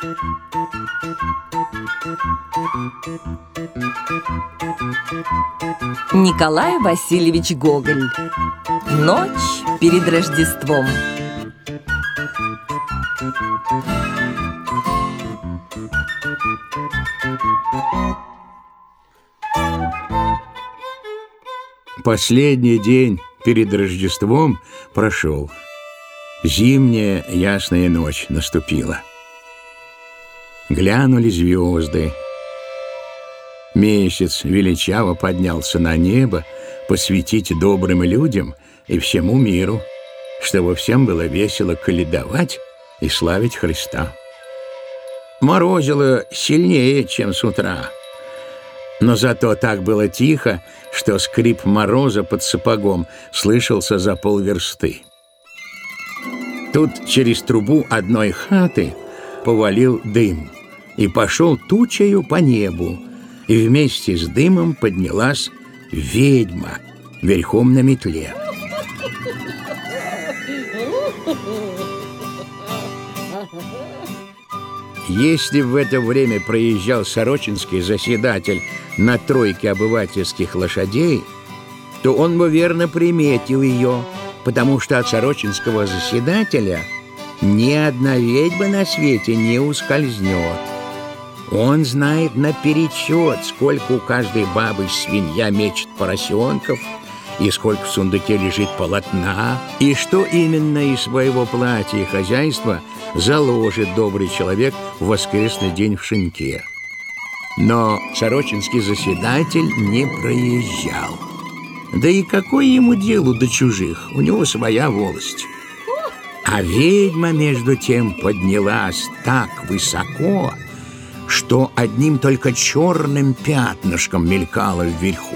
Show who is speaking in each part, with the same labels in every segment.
Speaker 1: Николай Васильевич Гоголь. Ночь перед Рождеством.
Speaker 2: Последний день перед Рождеством прошел. Зимняя ясная ночь наступила. Глянули звезды. Месяц величаво поднялся на небо посвятить добрым людям и всему миру, чтобы всем было весело колядовать и славить Христа. Морозило сильнее, чем с утра, но зато так было тихо, что скрип мороза под сапогом слышался за полверсты. Тут через трубу одной хаты повалил дым и пошел тучею по небу, и вместе с дымом поднялась ведьма верхом на метле. Если в это время проезжал сорочинский заседатель на тройке обывательских лошадей, то он бы верно приметил ее, потому что от сорочинского заседателя ни одна ведьма на свете не ускользнет. Он знает наперечет, сколько у каждой бабы свинья мечет поросенков, и сколько в сундуке лежит полотна, и что именно из своего платья и хозяйства заложит добрый человек в воскресный день в шинке. Но сорочинский заседатель не проезжал. Да и какое ему дело до чужих? У него своя волость. А ведьма, между тем, поднялась так высоко, что одним только черным пятнышком мелькала вверху.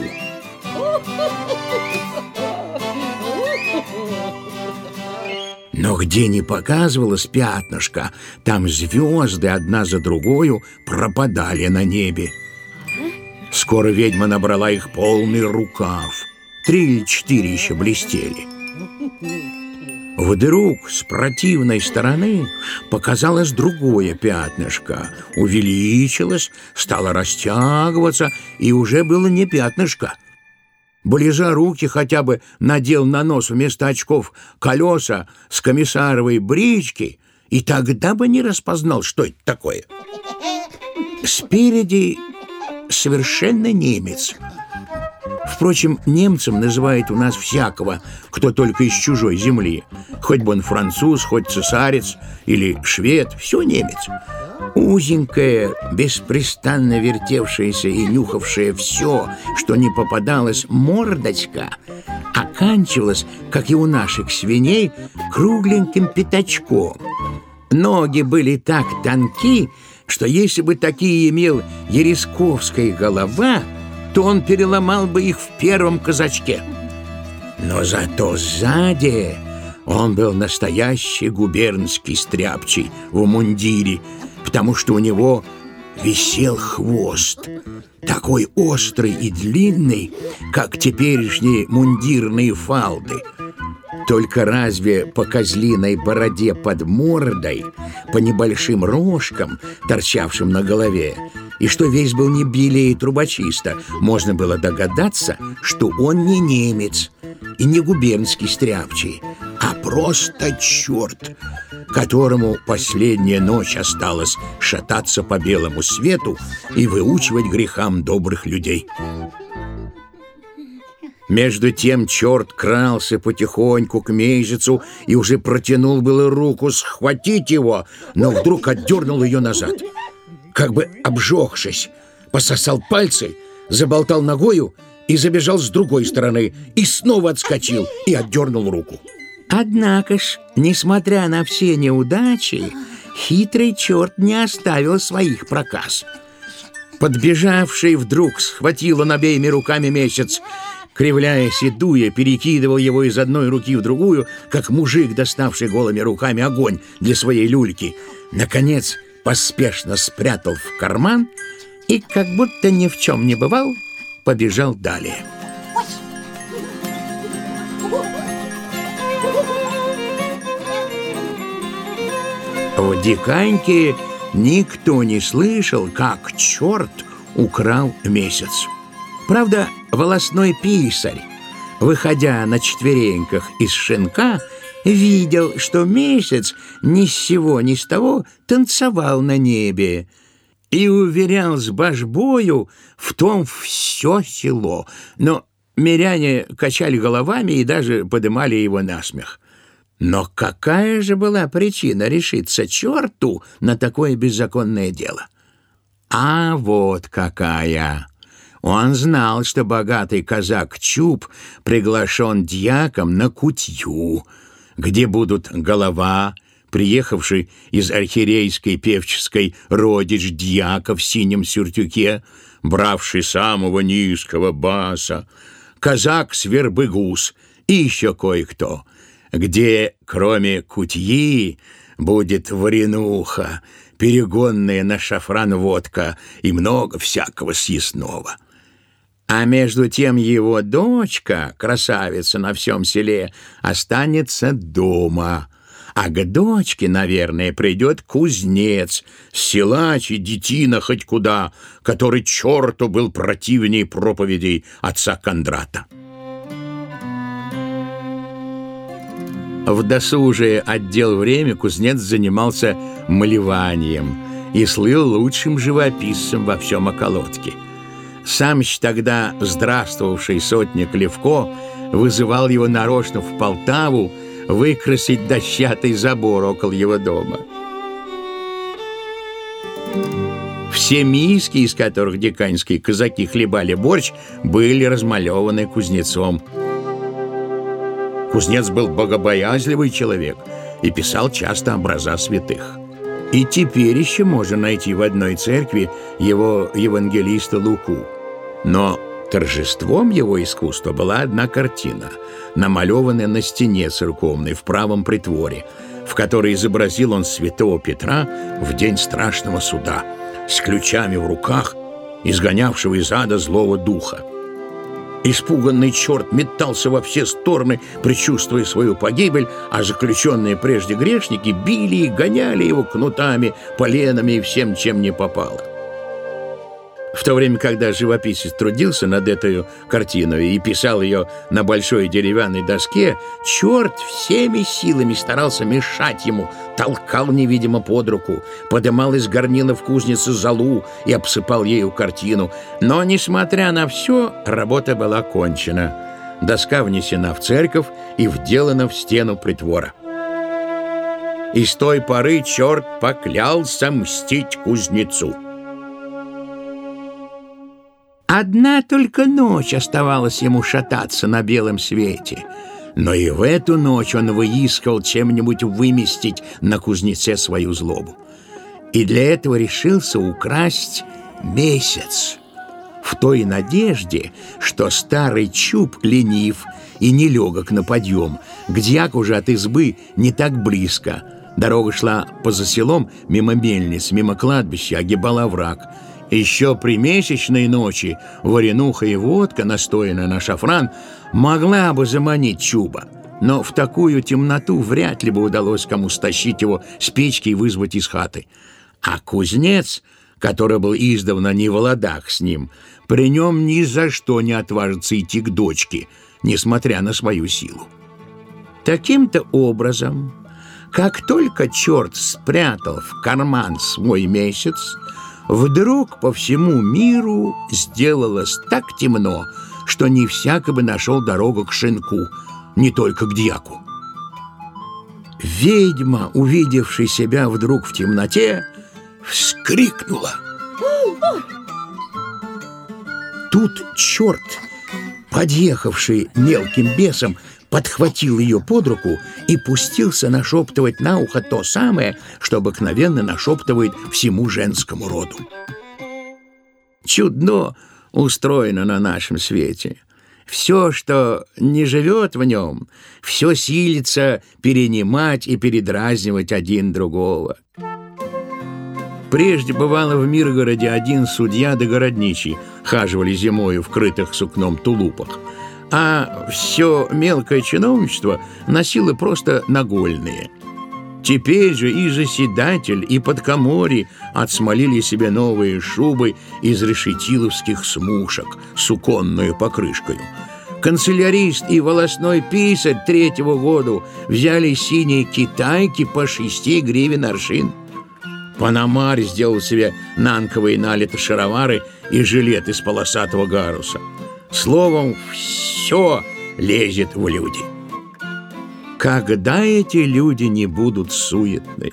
Speaker 2: Но где не показывалось пятнышко, там звезды одна за другою пропадали на небе. Скоро ведьма набрала их полный рукав. 3 или 4 еще блестели. Вдруг с противной стороны показалось другое пятнышко, увеличилось, стало растягиваться, и уже было не пятнышко. Ближа руки хотя бы надел на нос вместо очков колеса с комиссаровой брички, и тогда бы не распознал, что это такое. Спереди совершенно немец. Впрочем, немцем называют у нас всякого, кто только из чужой земли. Хоть бы он француз, хоть цесарец или швед, все немец. Узенькая, беспрестанно вертевшаяся и нюхавшая все, что не попадалось, мордочка оканчивалась, как и у наших свиней, кругленьким пятачком. Ноги были так тонки, что если бы такие имел Еresковская голова, то он переломал бы их в первом казачке. Но зато сзади он был настоящий губернский стряпчий в мундире, потому что у него висел хвост, такой острый и длинный, как теперешние мундирные фалды. Только разве по козлиной бороде под мордой, по небольшим рожкам, торчавшим на голове, и что весь был не белее трубочиста, можно было догадаться, что он не немец и не губернский стряпчий, а просто черт, которому последняя ночь осталась шататься по белому свету и выучивать грехам добрых людей. Между тем черт крался потихоньку к месяцу и уже протянул было руку схватить его, но вдруг отдернул ее назад. Как бы обжегшись, пососал пальцы, заболтал ногою и забежал с другой стороны, и снова отскочил и отдернул руку. Однако ж, несмотря на все неудачи, хитрый черт не оставил своих проказ. Подбежавший вдруг схватил он обеими руками месяц, кривляясь и дуя, перекидывал его из одной руки в другую, как мужик, доставший голыми руками огонь для своей люльки. Наконец, поспешно спрятал в карман и, как будто ни в чем не бывал, побежал далее. В Диканьке никто не слышал, как черт украл месяц. Правда, волосной писарь, выходя на четвереньках из шинка, видел, что месяц ни с сего ни с того танцевал на небе, и уверял с божбою в том все село. Но миряне качали головами и даже подымали его на смех. Но какая же была причина решиться черту на такое беззаконное дело? А вот какая! Он знал, что богатый казак Чуб приглашен дьяком на кутью, где будут голова, приехавший из архиерейской певческой родич дьяка в синем сюртюке, бравший самого низкого баса, казак Свербыгус и еще кое-кто, где, кроме кутьи, будет варенуха, перегонная на шафран водка и много всякого съестного. А между тем его дочка, красавица на всем селе, останется дома, а к дочке, наверное, придет кузнец, силач и детина хоть куда, который черту был противнее проповедей отца Кондрата. В досужее отдел время кузнец занимался малеванием и слыл лучшим живописцем во всем околотке. Самщ тогда здравствовавший сотник Левко вызывал его нарочно в Полтаву выкрасить дощатый забор около его дома. Все миски, из которых диканьские казаки хлебали борщ, были размалеваны кузнецом. Кузнец был богобоязливый человек и писал часто образа святых. И теперь еще можно найти в одной церкви его евангелиста Луку. Но торжеством его искусства была одна картина, намалеванная на стене церковной в правом притворе, в которой изобразил он святого Петра в день страшного суда, с ключами в руках, изгонявшего из ада злого духа. Испуганный черт метался во все стороны, предчувствуя свою погибель, а заключенные прежде грешники били и гоняли его кнутами, поленами и всем, чем не попало. В то время, когда живописец трудился над этой картиной и писал ее на большой деревянной доске, черт всеми силами старался мешать ему, толкал невидимо под руку, подымал из горнила в кузнице золу и обсыпал ею картину. Но, несмотря на все, работа была кончена. Доска внесена в церковь и вделана в стену притвора. И с той поры черт поклялся мстить кузнецу. Одна только ночь оставалось ему шататься на белом свете, но и в эту ночь он выискивал чем-нибудь выместить на кузнеце свою злобу. И для этого решился украсть месяц, в той надежде, что старый Чуб ленив и нелегок на подъем, к дьяку же от избы не так близко. Дорога шла поза селом, мимо мельниц, мимо кладбища, огибала овраг. Еще при месячной ночи варенуха и водка, настоянная на шафран, могла бы заманить Чуба, но в такую темноту вряд ли бы удалось кому стащить его с печки и вызвать из хаты. А кузнец, который был издавна не в ладах с ним, при нем ни за что не отважится идти к дочке, несмотря на свою силу. Таким-то образом, как только черт спрятал в карман свой месяц, вдруг по всему миру сделалось так темно, что не всяко бы нашел дорогу к шинку, не только к дьяку. Ведьма, увидевшая себя вдруг в темноте, вскрикнула. Тут черт, подъехавший мелким бесом, подхватил ее под руку и пустился нашептывать на ухо то самое, что обыкновенно нашептывает всему женскому роду. Чудно устроено на нашем свете. Все, что не живет в нем, все силится перенимать и передразнивать один другого. Прежде бывало в Миргороде один судья да городничий хаживали зимою в крытых сукном тулупах, а все мелкое чиновничество носило просто нагольные. Теперь же и заседатель, и подкоморье отсмолили себе новые шубы из решетиловских смушек с суконную покрышкою. Канцелярист и волосной писарь 3-го года взяли синие китайки по 6 гривен аршин. Пономарь сделал себе нанковые налиты шаровары и жилет из полосатого гаруса. Словом, все лезет в люди. Когда эти люди не будут суетны?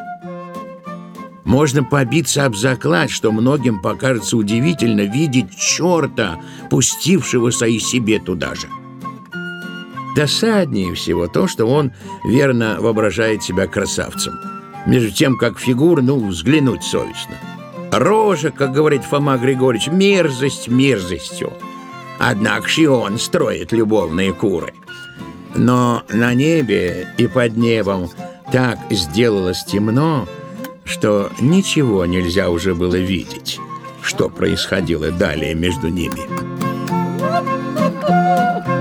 Speaker 2: Можно побиться об заклад, что многим покажется удивительно видеть черта, пустившегося и себе туда же. Досаднее всего то, что он верно воображает себя красавцем, между тем, как фигура, взглянуть совестно. Рожа, как говорит Фома Григорьевич, мерзость мерзостью. Однако же и он строит любовные куры. Но на небе и под небом так сделалось темно, что ничего нельзя уже было видеть, что происходило далее между ними.